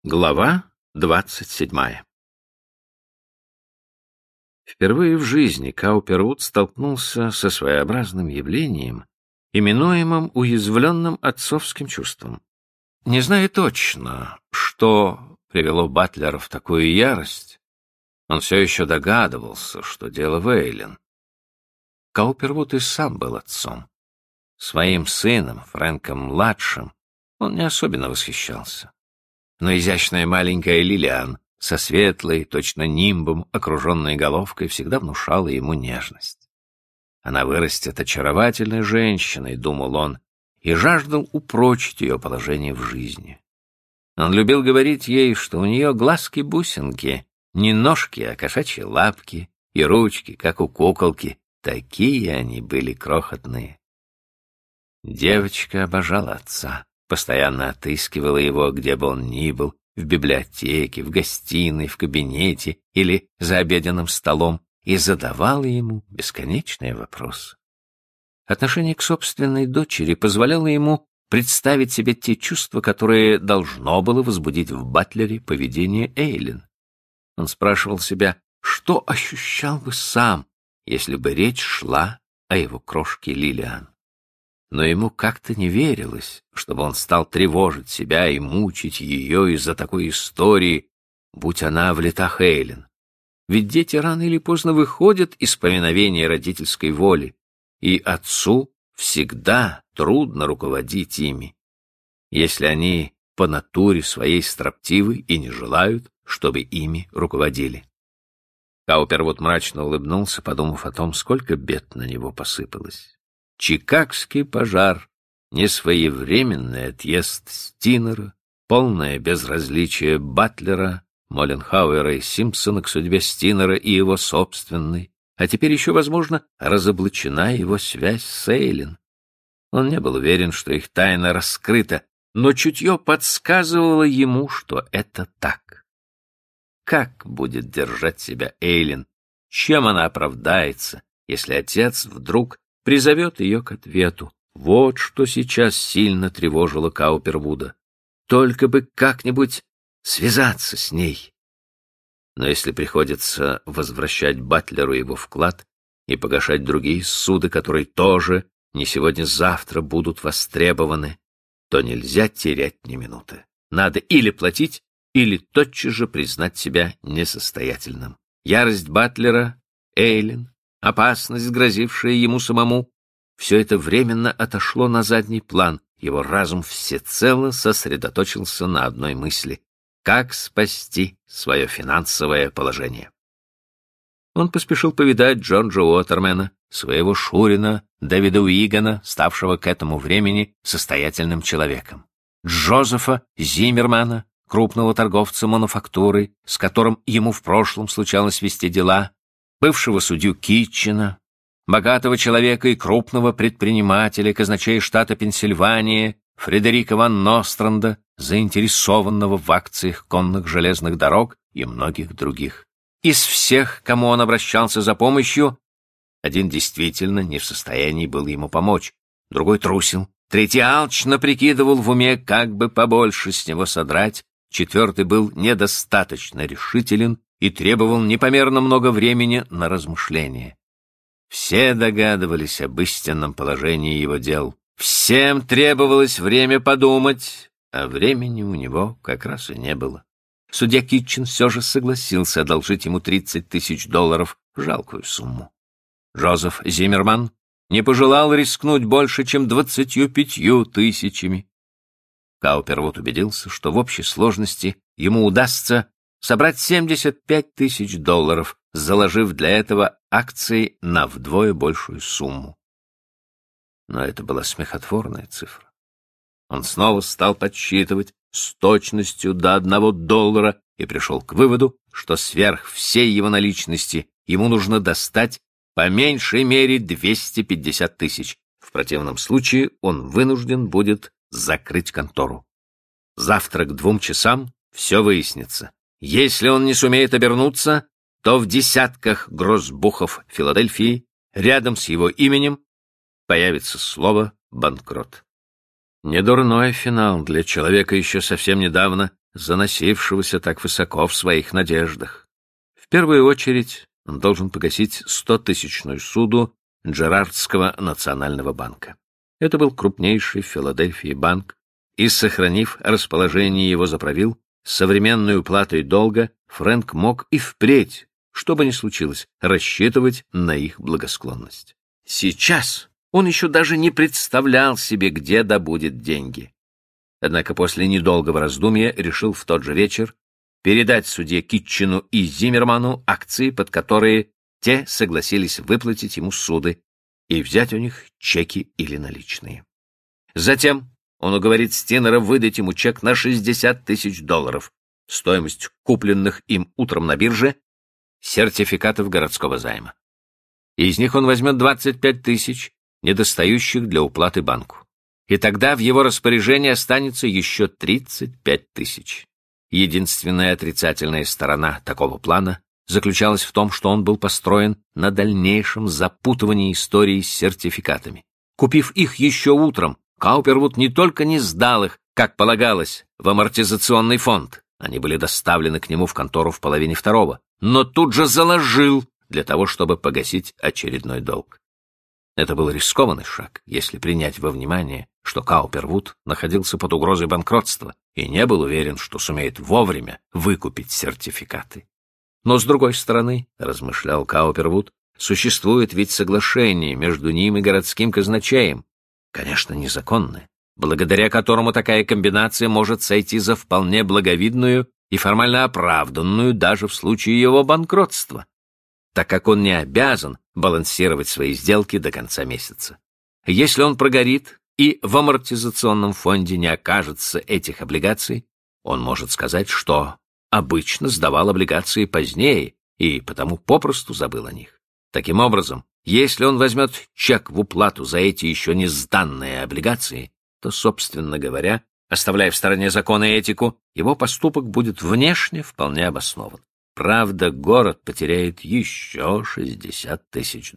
Глава 27. Впервые в жизни Каупервуд столкнулся со своеобразным явлением, именуемым уязвленным отцовским чувством. Не зная точно, что привело Батлера в такую ярость, он все еще догадывался, что дело в Эйлин. Каупервуд и сам был отцом. Своим сыном, Фрэнком-младшим, он не особенно восхищался. Но изящная маленькая Лилиан со светлой, точно нимбом, окруженной головкой, всегда внушала ему нежность. Она вырастет очаровательной женщиной, думал он, и жаждал упрочить ее положение в жизни. Он любил говорить ей, что у нее глазки-бусинки, не ножки, а кошачьи лапки, и ручки, как у куколки, такие они были крохотные. Девочка обожала отца. Постоянно отыскивала его, где бы он ни был, в библиотеке, в гостиной, в кабинете или за обеденным столом, и задавала ему бесконечные вопросы. Отношение к собственной дочери позволяло ему представить себе те чувства, которые должно было возбудить в Батлере поведение Эйлин. Он спрашивал себя, что ощущал бы сам, если бы речь шла о его крошке Лилиан. Но ему как-то не верилось, чтобы он стал тревожить себя и мучить ее из-за такой истории, будь она в летах Эйлин. Ведь дети рано или поздно выходят из повиновения родительской воли, и отцу всегда трудно руководить ими, если они по натуре своей строптивы и не желают, чтобы ими руководили. Каупервуд мрачно улыбнулся, подумав о том, сколько бед на него посыпалось. Чикагский пожар, несвоевременный отъезд Стинера, полное безразличие Батлера, Молленхауэра и Симпсона к судьбе Стинера и его собственной, а теперь еще, возможно, разоблачена его связь с Эйлин. Он не был уверен, что их тайна раскрыта, но чутье подсказывало ему, что это так. Как будет держать себя Эйлин? Чем она оправдается, если отец вдруг призовет ее к ответу? Вот что сейчас сильно тревожило Каупервуда. Только бы как-нибудь связаться с ней. Но если приходится возвращать Батлеру его вклад и погашать другие суды, которые тоже не сегодня-завтра будут востребованы, то нельзя терять ни минуты. Надо или платить, или тотчас же признать себя несостоятельным. Ярость Батлера, Эйлин, опасность, грозившая ему самому, все это временно отошло на задний план. Его разум всецело сосредоточился на одной мысли — как спасти свое финансовое положение. Он поспешил повидать Джорджа Уотермена, своего шурина Дэвида Уигана, ставшего к этому времени состоятельным человеком, Джозефа Зиммермана, крупного торговца мануфактурой, с которым ему в прошлом случалось вести дела, бывшего судью Китчена, богатого человека и крупного предпринимателя, казначея штата Пенсильвания, Фредерика ван Ностранда, заинтересованного в акциях конных железных дорог и многих других. Из всех, кому он обращался за помощью, один действительно не в состоянии был ему помочь, другой трусил, третий алчно прикидывал в уме, как бы побольше с него содрать, четвертый был недостаточно решителен и требовал непомерно много времени на размышление. Все догадывались об истинном положении его дел. Всем требовалось время подумать, а времени у него как раз и не было. Судья Китчен все же согласился одолжить ему $30 000, жалкую сумму. Джозеф Зиммерман не пожелал рискнуть больше, чем 25 000. Каупервуд убедился, что в общей сложности ему удастся собрать $75 000, заложив для этого акции на вдвое большую сумму. Но это была смехотворная цифра. Он снова стал подсчитывать с точностью до $1 и пришел к выводу, что сверх всей его наличности ему нужно достать по меньшей мере 250 000. В противном случае он вынужден будет закрыть контору. Завтра к 2 часам все выяснится. Если он не сумеет обернуться, то в десятках гроссбухов Филадельфии рядом с его именем появится слово «банкрот». Недурной финал для человека, еще совсем недавно заносившегося так высоко в своих надеждах. В первую очередь он должен погасить 100-тысячную суду Джерардского национального банка. Это был крупнейший в Филадельфии банк, и, сохранив расположение его за правил, с современной уплатой долга Фрэнк мог и впредь, что бы ни случилось, рассчитывать на их благосклонность. Сейчас он еще даже не представлял себе, где добудет деньги. Однако после недолгого раздумья решил в тот же вечер передать судье Китчену и Зиммерману акции, под которые те согласились выплатить ему суды и взять у них чеки или наличные. Затем он уговорит Стинера выдать ему чек на $60 тысяч, стоимость купленных им утром на бирже сертификатов городского займа. Из них он возьмет 25 тысяч, недостающих для уплаты банку. И тогда в его распоряжении останется еще 35 тысяч. Единственная отрицательная сторона такого плана заключалась в том, что он был построен на дальнейшем запутывании истории с сертификатами. Купив их еще утром, Каупервуд не только не сдал их, как полагалось, в амортизационный фонд, они были доставлены к нему в контору в половине второго, но тут же заложил для того, чтобы погасить очередной долг. Это был рискованный шаг, если принять во внимание, что Каупервуд находился под угрозой банкротства и не был уверен, что сумеет вовремя выкупить сертификаты. Но, с другой стороны, размышлял Каупервуд, существует ведь соглашение между ним и городским казначеем, конечно, незаконное, благодаря которому такая комбинация может сойти за вполне благовидную и формально оправданную даже в случае его банкротства, так как он не обязан балансировать свои сделки до конца месяца. Если он прогорит и в амортизационном фонде не окажется этих облигаций, он может сказать, что обычно сдавал облигации позднее и потому попросту забыл о них. Таким образом, если он возьмет чек в уплату за эти еще не сданные облигации, то, собственно говоря, оставляя в стороне закон и этику, его поступок будет внешне вполне обоснован. Правда, город потеряет еще $60 тысяч.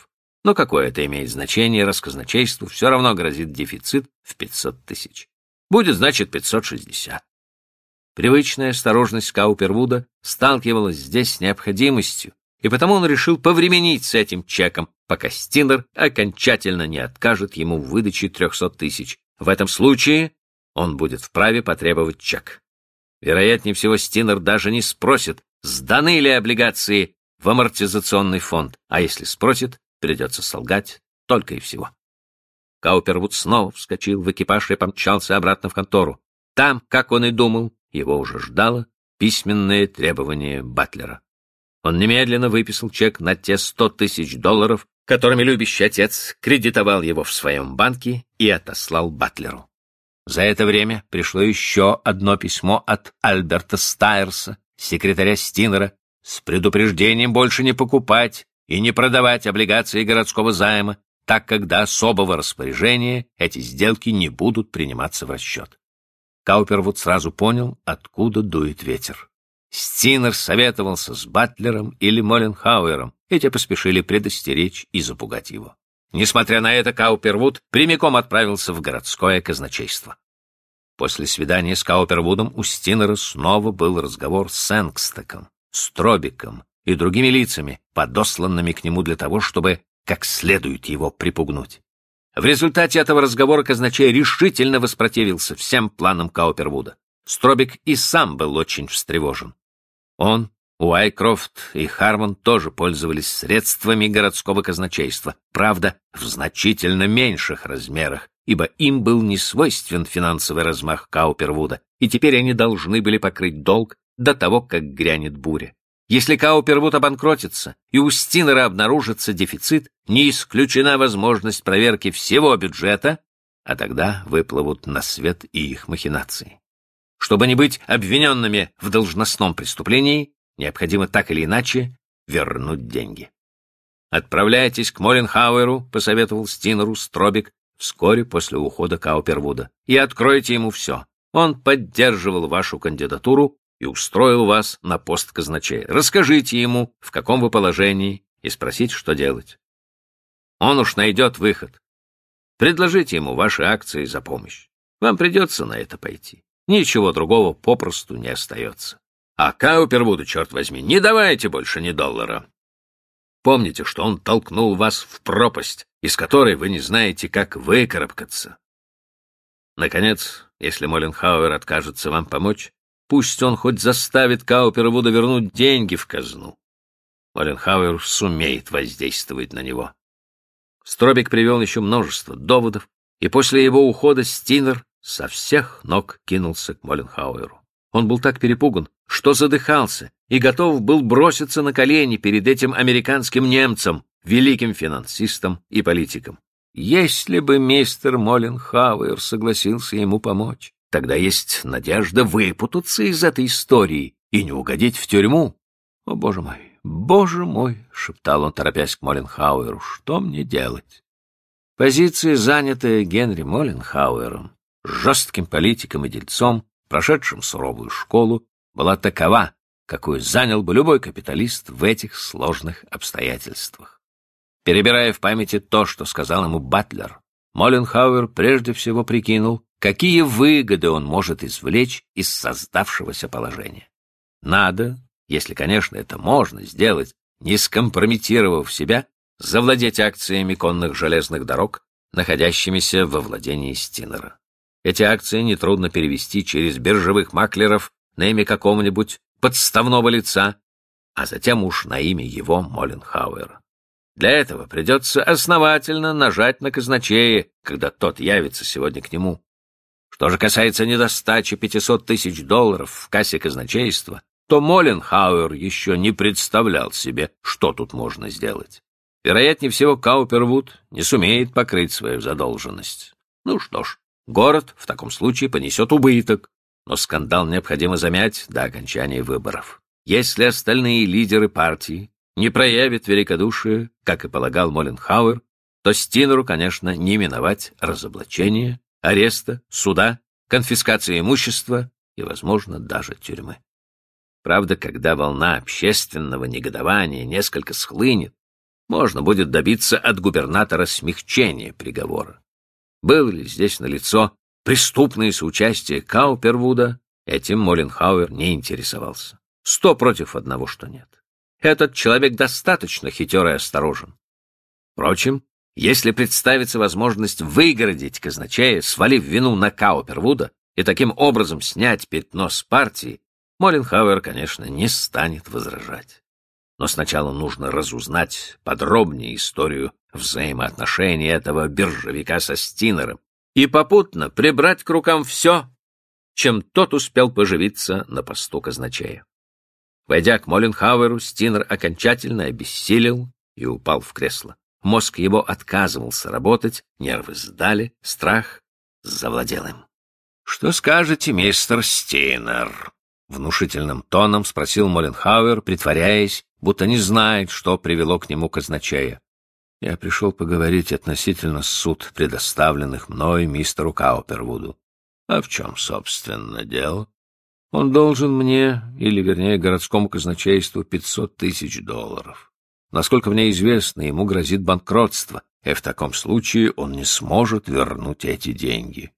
Но какое это имеет значение, раз казначейству все равно грозит дефицит в 500 тысяч. Будет, значит, 560. Привычная осторожность Каупервуда сталкивалась здесь с необходимостью, и потому он решил повременить с этим чеком, пока Стинер окончательно не откажет ему в выдаче 300 тысяч. В этом случае он будет вправе потребовать чек. Вероятнее всего, Стинер даже не спросит, сданы ли облигации в амортизационный фонд, а если спросит, придется солгать только и всего. Каупервуд снова вскочил в экипаж и помчался обратно в контору. Там, как он и думал, его уже ждало письменное требование Батлера. Он немедленно выписал чек на те $100 тысяч, которыми любящий отец кредитовал его в своем банке, и отослал Батлеру. За это время пришло еще одно письмо от Альберта Стайерса, секретаря Стинера, с предупреждением больше не покупать и не продавать облигации городского займа, так как до особого распоряжения эти сделки не будут приниматься в расчет. Каупервуд сразу понял, откуда дует ветер. Стинер советовался с Батлером или Моленхауэром, и те поспешили предостеречь и запугать его. Несмотря на это, Каупервуд прямиком отправился в городское казначейство. После свидания с Каупервудом у Стинера снова был разговор с Энгстеком, Стробиком и другими лицами, подосланными к нему для того, чтобы как следует его припугнуть. В результате этого разговора казначей решительно воспротивился всем планам Каупервуда. Стробик и сам был очень встревожен. Он, Уайкрофт и Хармон тоже пользовались средствами городского казначейства, правда, в значительно меньших размерах, ибо им был не свойствен финансовый размах Каупервуда, и теперь они должны были покрыть долг до того, как грянет буря. Если Каупервуд обанкротится и у Стинера обнаружится дефицит, не исключена возможность проверки всего бюджета, а тогда выплывут на свет и их махинации. Чтобы не быть обвиненными в должностном преступлении, необходимо так или иначе вернуть деньги. «Отправляйтесь к Моленхауэру», — посоветовал Стинеру Стробик вскоре после ухода Каупервуда, «и откройте ему все. Он поддерживал вашу кандидатуру и устроил вас на пост казначея. Расскажите ему, в каком вы положении, и спросите, что делать. Он уж найдет выход. Предложите ему ваши акции за помощь. Вам придется на это пойти. Ничего другого попросту не остается. А Каупервуду, черт возьми, не давайте больше ни доллара. Помните, что он толкнул вас в пропасть, из которой вы не знаете, как выкарабкаться. Наконец, если Молленхауэр откажется вам помочь, пусть он хоть заставит Каупервуда вернуть деньги в казну. Молленхауэр сумеет воздействовать на него. Стробик привел еще множество доводов, и после его ухода Стинер со всех ног кинулся к Молленхауэру. Он был так перепуган, что задыхался и готов был броситься на колени перед этим американским немцем, великим финансистом и политиком. Если бы мистер Молленхауэр согласился ему помочь, тогда есть надежда выпутаться из этой истории и не угодить в тюрьму. «О, боже мой!» — шептал он, торопясь к Молленхауэру. «Что мне делать?» Позиция, занятая Генри Молленхауэром, жестким политиком и дельцом, прошедшим суровую школу, была такова, какую занял бы любой капиталист в этих сложных обстоятельствах. Перебирая в памяти то, что сказал ему Батлер, Молленхауэр прежде всего прикинул, какие выгоды он может извлечь из создавшегося положения. Надо, если, конечно, это можно сделать, не скомпрометировав себя, завладеть акциями конных железных дорог, находящимися во владении Стинера. Эти акции нетрудно перевести через биржевых маклеров на имя какого-нибудь подставного лица, а затем уж на имя его Молленхауэра. Для этого придется основательно нажать на казначея, когда тот явится сегодня к нему. Что же касается недостачи $500 000 в кассе казначейства, то Молленхауэр еще не представлял себе, что тут можно сделать. Вероятнее всего, Каупервуд не сумеет покрыть свою задолженность. Ну что ж, город в таком случае понесет убыток, но скандал необходимо замять до окончания выборов. Если остальные лидеры партии не проявят великодушия, как и полагал Молленхауэр, то Стинеру, конечно, не миновать разоблачения, ареста, суда, конфискации имущества и, возможно, даже тюрьмы. Правда, когда волна общественного негодования несколько схлынет, можно будет добиться от губернатора смягчения приговора. Было ли здесь налицо преступное соучастие Каупервуда, этим Молленхауэр не интересовался. 100 против 1, что нет. Этот человек достаточно хитер и осторожен. Впрочем, если представится возможность выгородить казначея, свалив вину на Каупервуда и таким образом снять пятно с партии, Молленхауэр, конечно, не станет возражать. Но сначала нужно разузнать подробнее историю взаимоотношений этого биржевика со Стинером и попутно прибрать к рукам все, чем тот успел поживиться на посту казначея. Войдя к Молленхауэру, Стинер окончательно обессилел и упал в кресло. Мозг его отказывался работать, нервы сдали, страх завладел им. — Что скажете, мистер Стинер? — внушительным тоном спросил Молленхауэр, притворяясь, будто не знает, что привело к нему казначея. — Я пришел поговорить относительно суд, предоставленных мной мистеру Каупервуду. — А в чем, собственно, дело? Он должен мне, или, вернее, городскому казначейству, $500 000. Насколько мне известно, ему грозит банкротство, и в таком случае он не сможет вернуть эти деньги.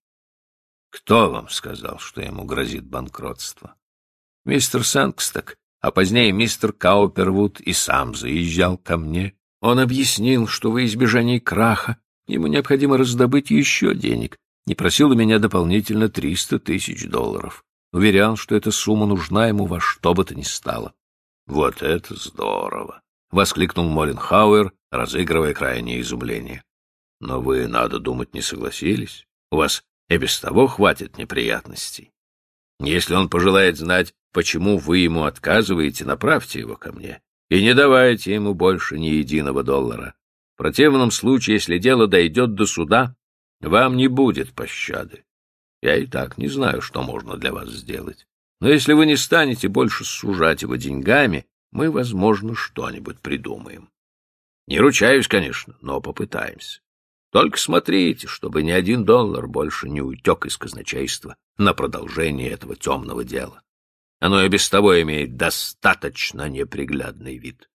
— Кто вам сказал, что ему грозит банкротство? — Мистер Сэнгсток, а позднее мистер Каупервуд и сам заезжал ко мне. Он объяснил, что во избежание краха ему необходимо раздобыть еще денег, и просил у меня дополнительно $300 000. Уверял, что эта сумма нужна ему во что бы то ни стало. — Вот это здорово! — воскликнул Молленхауэр, разыгрывая крайнее изумление. — Но вы, надо думать, не согласились. У вас и без того хватит неприятностей. Если он пожелает знать, почему вы ему отказываете, направьте его ко мне и не давайте ему больше ни единого $1. В противном случае, если дело дойдет до суда, вам не будет пощады. Я и так не знаю, что можно для вас сделать. Но если вы не станете больше сужать его деньгами, мы, возможно, что-нибудь придумаем. Не ручаюсь, конечно, но попытаемся. Только смотрите, чтобы ни $1 больше не утек из казначейства на продолжение этого темного дела. Оно и без того имеет достаточно неприглядный вид.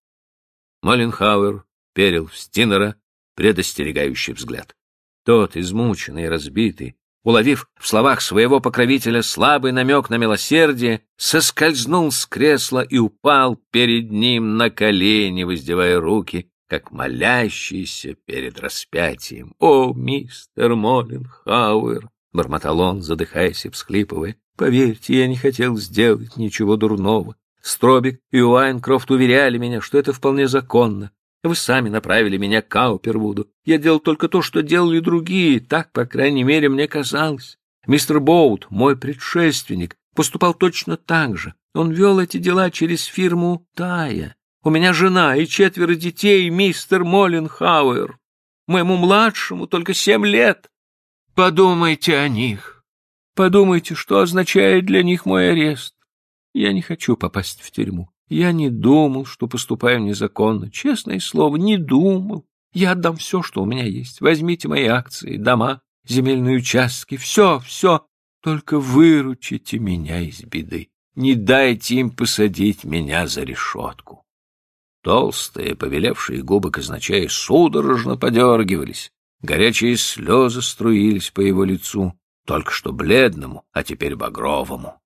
Молленхауэр перил в Стинера предостерегающий взгляд. Тот, измученный и разбитый, уловив в словах своего покровителя слабый намек на милосердие, соскользнул с кресла и упал перед ним на колени, воздевая руки, как молящийся перед распятием. «О, мистер Молленхауэр!» — бормотал он, задыхаясь и всхлипывая. «Поверьте, я не хотел сделать ничего дурного. Стробик и Уайнкрофт уверяли меня, что это вполне законно. Вы сами направили меня к Каупервуду. Я делал только то, что делали другие. Так, по крайней мере, мне казалось. Мистер Боут, мой предшественник, поступал точно так же. Он вел эти дела через фирму Тая. У меня жена и 4 детей, мистер Молленхауэр. Моему младшему только 7 лет. Подумайте о них. Подумайте, что означает для них мой арест. Я не хочу попасть в тюрьму. Я не думал, что поступаю незаконно. Честное слово, не думал. Я отдам все, что у меня есть. Возьмите мои акции, дома, земельные участки, все. Только выручите меня из беды. Не дайте им посадить меня за решетку». Толстые, побелевшие губы казначея судорожно подергивались. Горячие слезы струились по его лицу, только что бледному, а теперь багровому.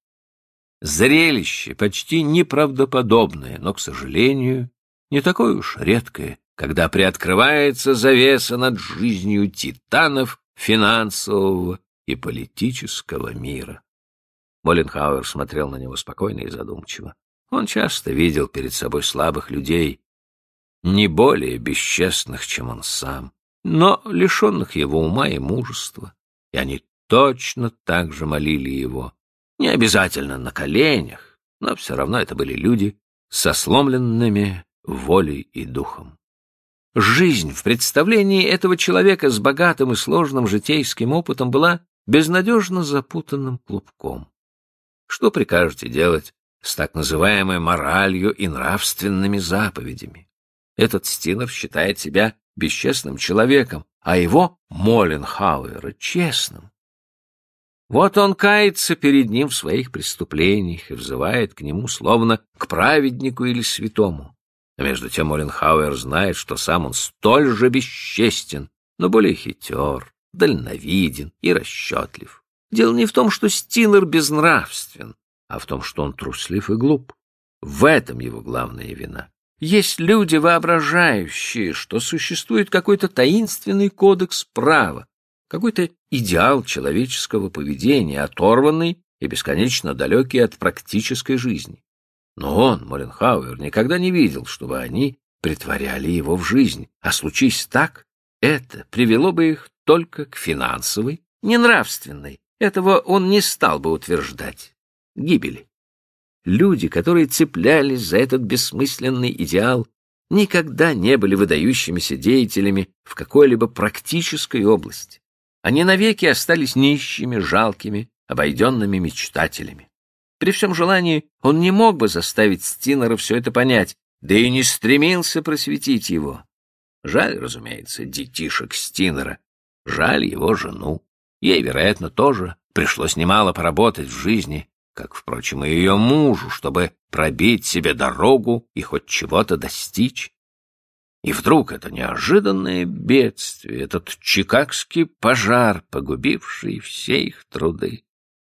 Зрелище почти неправдоподобное, но, к сожалению, не такое уж редкое, когда приоткрывается завеса над жизнью титанов финансового и политического мира. Молленхауэр смотрел на него спокойно и задумчиво. Он часто видел перед собой слабых людей, не более бесчестных, чем он сам, но лишенных его ума и мужества, и они точно так же молили его. Не обязательно на коленях, но все равно это были люди со сломленными волей и духом. Жизнь в представлении этого человека с богатым и сложным житейским опытом была безнадежно запутанным клубком. Что прикажете делать с так называемой моралью и нравственными заповедями? Этот Стинер считает себя бесчестным человеком, а его, Молленхауэра, честным. Вот он кается перед ним в своих преступлениях и взывает к нему словно к праведнику или святому. А между тем Молленхауэр знает, что сам он столь же бесчестен, но более хитер, дальновиден и расчетлив. Дело не в том, что Стинер безнравствен, а в том, что он труслив и глуп. В этом его главная вина. Есть люди, воображающие, что существует какой-то таинственный кодекс права, какой-то идеал человеческого поведения, оторванный и бесконечно далекий от практической жизни. Но он, Молленхауэр, никогда не видел, чтобы они претворяли его в жизнь, а случись так, это привело бы их только к финансовой, не нравственной, этого он не стал бы утверждать, гибели. Люди, которые цеплялись за этот бессмысленный идеал, никогда не были выдающимися деятелями в какой-либо практической области. Они навеки остались нищими, жалкими, обойденными мечтателями. При всем желании он не мог бы заставить Стинера все это понять, да и не стремился просветить его. Жаль, разумеется, детишек Стинера, жаль его жену. Ей, вероятно, тоже пришлось немало поработать в жизни, как, впрочем, и ее мужу, чтобы пробить себе дорогу и хоть чего-то достичь. И вдруг это неожиданное бедствие, этот чикагский пожар, погубивший все их труды.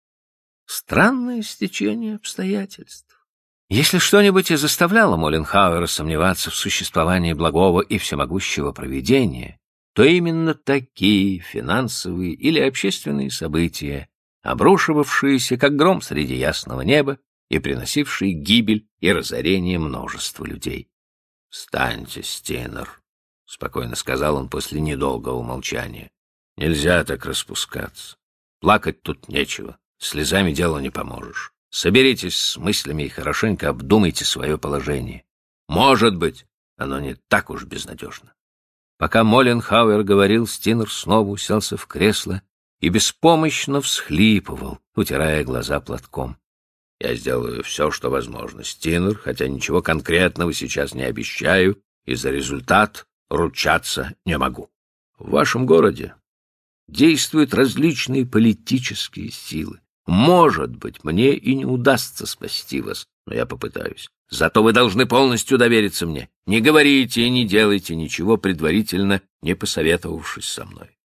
Странное стечение обстоятельств. Если что-нибудь и заставляло Молленхауэра сомневаться в существовании благого и всемогущего провидения, то именно такие финансовые или общественные события, обрушивавшиеся, как гром среди ясного неба, и приносившие гибель и разорение множества людей. — Встаньте, Стинер, — спокойно сказал он после недолгого молчания. — Нельзя так распускаться. Плакать тут нечего, слезами делу не поможешь. Соберитесь с мыслями и хорошенько обдумайте свое положение. Может быть, оно не так уж безнадежно. Пока Молленхауэр говорил, Стинер снова уселся в кресло и беспомощно всхлипывал, утирая глаза платком. Я сделаю все, что возможно, Стинер, хотя ничего конкретного сейчас не обещаю, и за результат ручаться не могу. В вашем городе действуют различные политические силы. Может быть, мне и не удастся спасти вас, но я попытаюсь. Зато вы должны полностью довериться мне. Не говорите и не делайте ничего, предварительно не посоветовавшись со мной.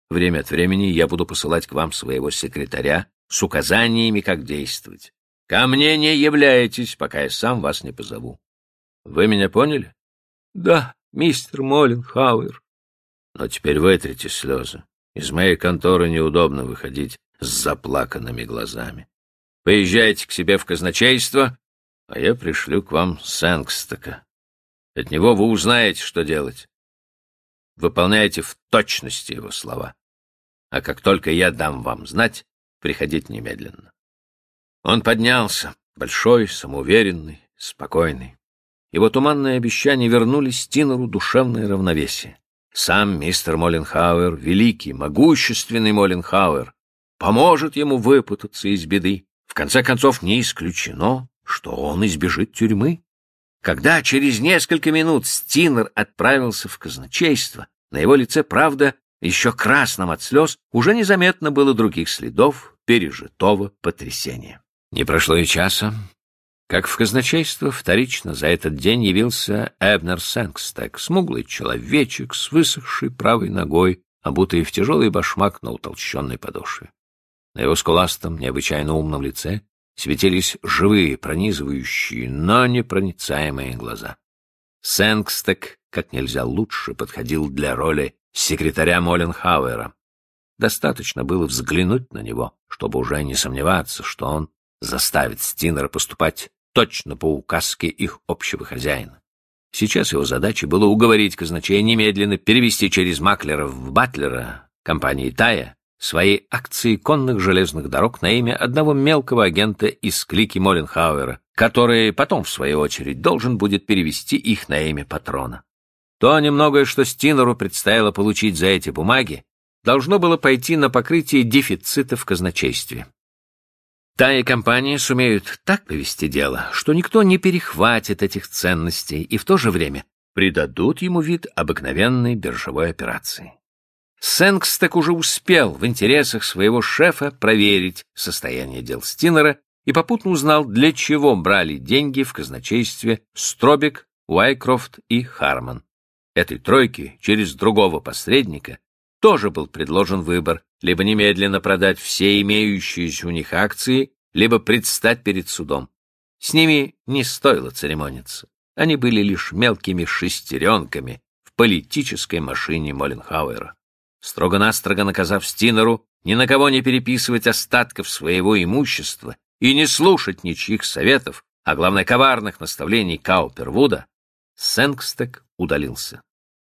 Время от времени я буду посылать к вам своего секретаря с указаниями, как действовать. Ко мне не являйтесь, пока я сам вас не позову. Вы меня поняли? Да, мистер Молленхауэр. Но теперь вытрите слезы. Из моей конторы неудобно выходить с заплаканными глазами. Поезжайте к себе в казначейство, а я пришлю к вам Сэнгстока. От него вы узнаете, что делать. Выполняйте в точности его слова. А как только я дам вам знать, приходите немедленно. Он поднялся, большой, самоуверенный, спокойный. Его туманные обещания вернули Стинеру душевное равновесие. Сам мистер Молленхауэр, великий, могущественный Молленхауэр, поможет ему выпутаться из беды. В конце концов, не исключено, что он избежит тюрьмы. Когда через несколько минут Стинер отправился в казначейство, на его лице, правда, еще красным от слез, уже незаметно было других следов пережитого потрясения. Не прошло и часа, как в казначейство вторично за этот день явился Эбнер Сэнгстек, смуглый человечек с высохшей правой ногой, обутый в тяжелый башмак на утолщенной подошве. На его скуластом, необычайно умном лице светились живые, пронизывающие, но непроницаемые глаза. Сэнгстек как нельзя лучше подходил для роли секретаря Молленхауэра. Достаточно было взглянуть на него, чтобы уже не сомневаться, что он заставит Стинера поступать точно по указке их общего хозяина. Сейчас его задачей было уговорить казначея немедленно перевести через маклеров в Батлера, компании Тая, свои акции конных железных дорог на имя одного мелкого агента из клики Молленхауэра, который потом, в свою очередь, должен будет перевести их на имя патрона. То немногое, что Стинеру предстояло получить за эти бумаги, должно было пойти на покрытие дефицита в казначействе. Та и компания сумеют так повести дело, что никто не перехватит этих ценностей и в то же время придадут ему вид обыкновенной биржевой операции. Сэнгстек уже успел в интересах своего шефа проверить состояние дел Стинера и попутно узнал, для чего брали деньги в казначействе Стробик, Уайкрофт и Харман. Этой тройке через другого посредника тоже был предложен выбор: либо немедленно продать все имеющиеся у них акции, либо предстать перед судом. С ними не стоило церемониться. Они были лишь мелкими шестеренками в политической машине Молленхауэра. Строго-настрого наказав Стинеру ни на кого не переписывать остатков своего имущества и не слушать ничьих советов, а главное коварных наставлений Каупервуда, Сэнгстек удалился.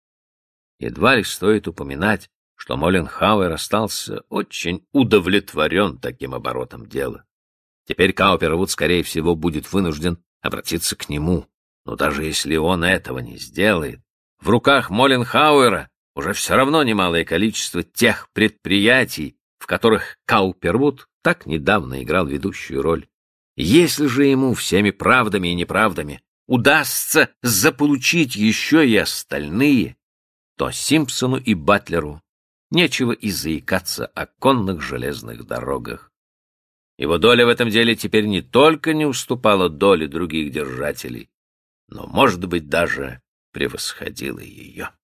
Едва ли стоит упоминать, что Молленхауэр остался очень удовлетворен таким оборотом дела. Теперь Каупервуд, скорее всего, будет вынужден обратиться к нему, но даже если он этого не сделает, в руках Молленхауэра уже все равно немалое количество тех предприятий, в которых Каупервуд так недавно играл ведущую роль. Если же ему всеми правдами и неправдами удастся заполучить еще и остальные, то Симпсону и Батлеру нечего и заикаться о конных железных дорогах. Его доля в этом деле теперь не только не уступала доле других держателей, но, может быть, даже превосходила ее.